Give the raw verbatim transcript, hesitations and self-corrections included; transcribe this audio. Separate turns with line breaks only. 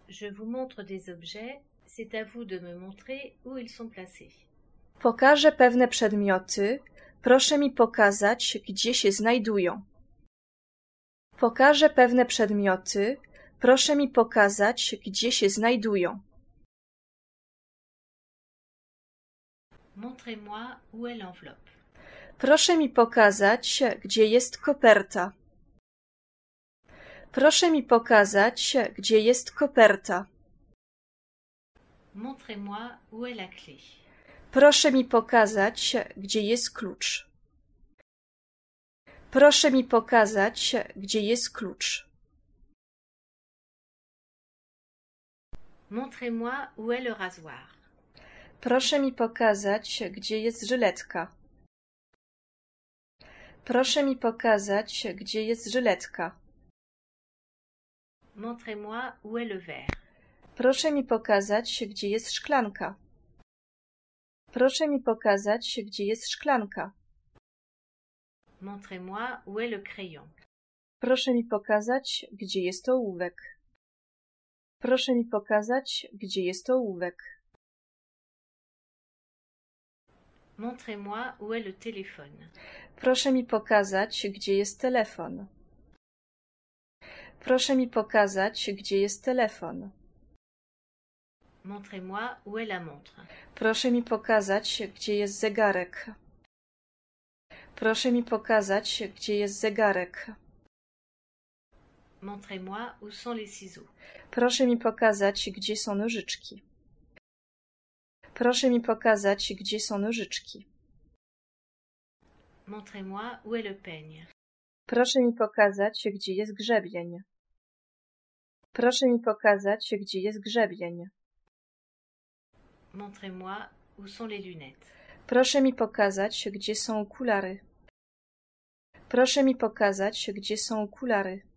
Je vous montre des objets, c'est à vous de me montrer où ils sont placés.
Pokażę pewne przedmioty, proszę mi pokazać, gdzie się znajdują. Pokażę pewne przedmioty, proszę mi pokazać, gdzie się znajdują.
Montrez-moi où est l'enveloppe.
Proszę mi pokazać, gdzie jest koperta. Proszę mi pokazać, gdzie jest koperta.
Montrez-moi où est la clé.
Proszę mi pokazać, gdzie jest klucz. Proszę mi pokazać, gdzie jest klucz.
Montrez-moi où est le rasoir.
Proszę mi pokazać, gdzie jest żyletka. Proszę mi pokazać, gdzie jest żyletka.
Montrez-moi où est le verre.
Proszę mi pokazać, gdzie jest szklanka. Proszę mi pokazać, gdzie jest szklanka.
Montrez-moi où est le crayon.
Proszę mi pokazać, gdzie jest ołówek. Proszę mi pokazać, gdzie jest ołówek.
Montrez-moi où est le téléphone.
Proszę mi pokazać, gdzie jest telefon. Proszę mi pokazać, gdzie jest telefon.
Montrez-moi où est la montre.
Proszę mi pokazać, gdzie jest zegarek. Proszę mi pokazać, gdzie jest zegarek.
Montrez-moi où sont les ciseaux.
Proszę mi pokazać, gdzie są nożyczki. Proszę mi pokazać, gdzie są nożyczki.
Montrez-moi où est le peigne.
Proszę mi pokazać, gdzie jest grzebień. Proszę mi pokazać, gdzie jest grzebień.
Montrez-moi où sont les lunettes.
Proszę mi pokazać, gdzie są okulary. Proszę mi pokazać, gdzie są okulary.